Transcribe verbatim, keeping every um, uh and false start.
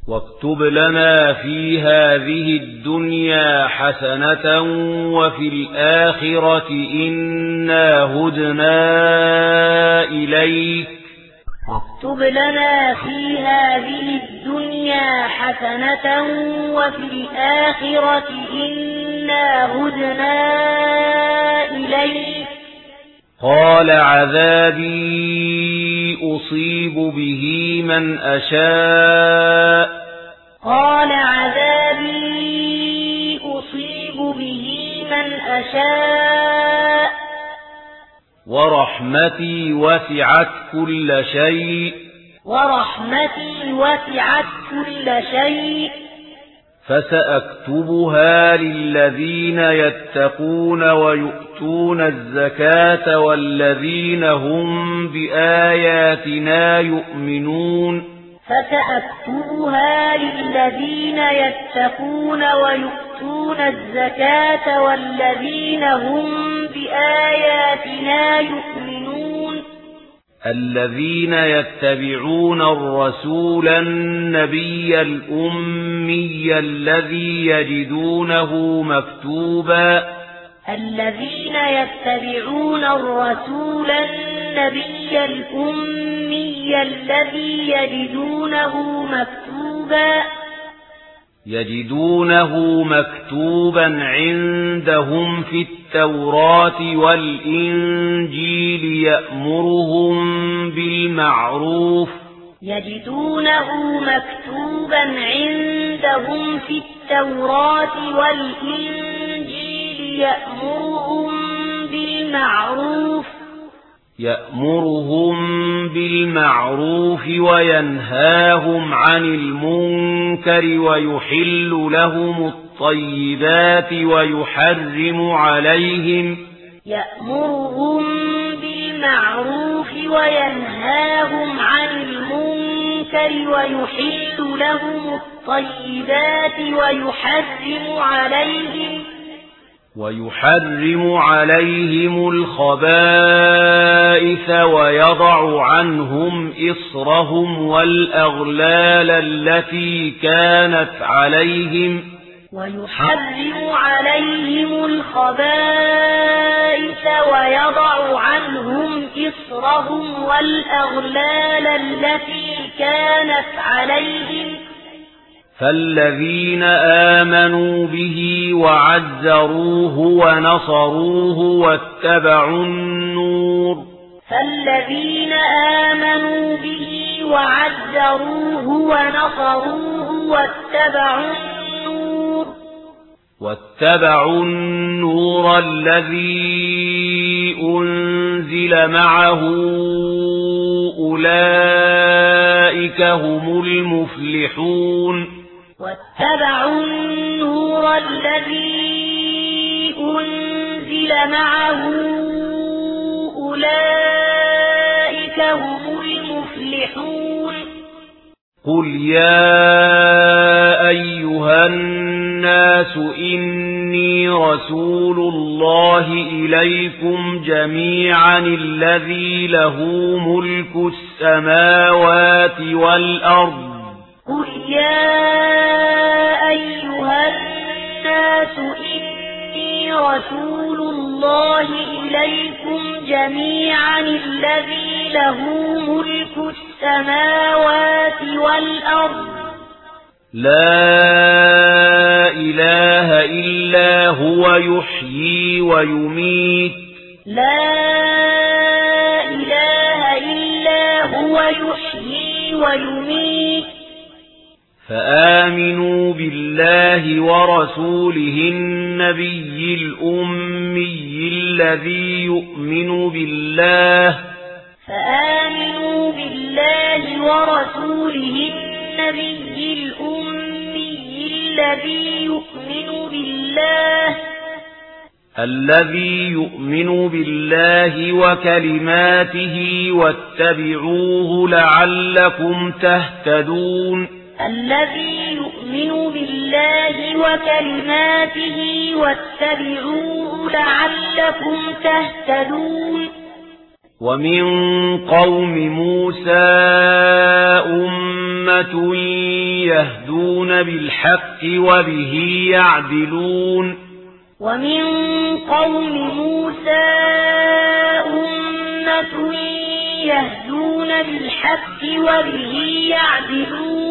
واكتب لنا في هذه الدنيا حسنة وفي الآخرة إنا هدنا إليك واكتب لنا في هذه الدنيا حسنة وفي الآخرة إنا هدنا إليك. قال عذابي أصيب به من أشاء قال عذابي أصيب به من أشاء ورحمتي وسعت كل شيء ورحمتي وسعت كل شيء فسأكتبها للذين يتقون ويؤتون الزكاة والذين هم بآياتنا يؤمنون فسأكتبها للذين يتقون ويؤتون الزكاة والذين هم بآياتنا يؤمنون الذين يتبعون الرسول النبي الأمي الذي يجدونه مكتوبا الذين يتبعون الرسول النبي الأمي الذي يجدونه مكتوبا يجدونه مكتوبا عندهم في التوراة والإنجيل يأمرهم بالمعروف يجدونه مكتوبا عندهم في التوراة والإنجيل يأمرهم بالمعروف يأمرهم بالمعروف وينهاهم عن المنكر ويحل لهم الطيبات ويحرم عليهم يأمرهم بالمعروف وينهاهم عن المنكر ويحل لهم الطيبات ويحرم عليهم ويحرم عليهم الخبائث ويضع عنهم إصرهم والأغلال التي كانت عليهم ويحرم عليهم الخبائث ويضع عنهم إصرهم والأغلال التي كانت عليهم فالذين آمنوا به وعزروه ونصروه واتبعوا النور فالذين آمنوا به وعزروه ونصروه واتبعوا النور واتبعوا النور الذي أنزل معه أولئك هم المفلحون واتبعوا النور الذي أنزل معه أولئك هم المفلحون قل يا أيها الناس إني رسول الله إليكم جميعا الذي له ملك السماوات والأرض قل يا أيها الناس إني رسول الله إليكم جميعا الذي له ملك السماوات والأرض لا إله إلا هو يحيي ويميت لا إله إلا هو يحيي ويميت فآمنوا بالله ورسوله النبي الأمي الذي يؤمن بالله فآمنوا بالله ورسوله النبي الأمي الذي يؤمن بالله الذي يؤمن بالله وكلماته واتبعوه لعلكم تهتدون الذي يؤمن بالله وكلماته واتبعوه لعلكم تهتدون ومن قوم موسى أمة يهدون بالحق وبه يعدلون ومن قوم موسى أمة يهدون بالحق وبه يعدلون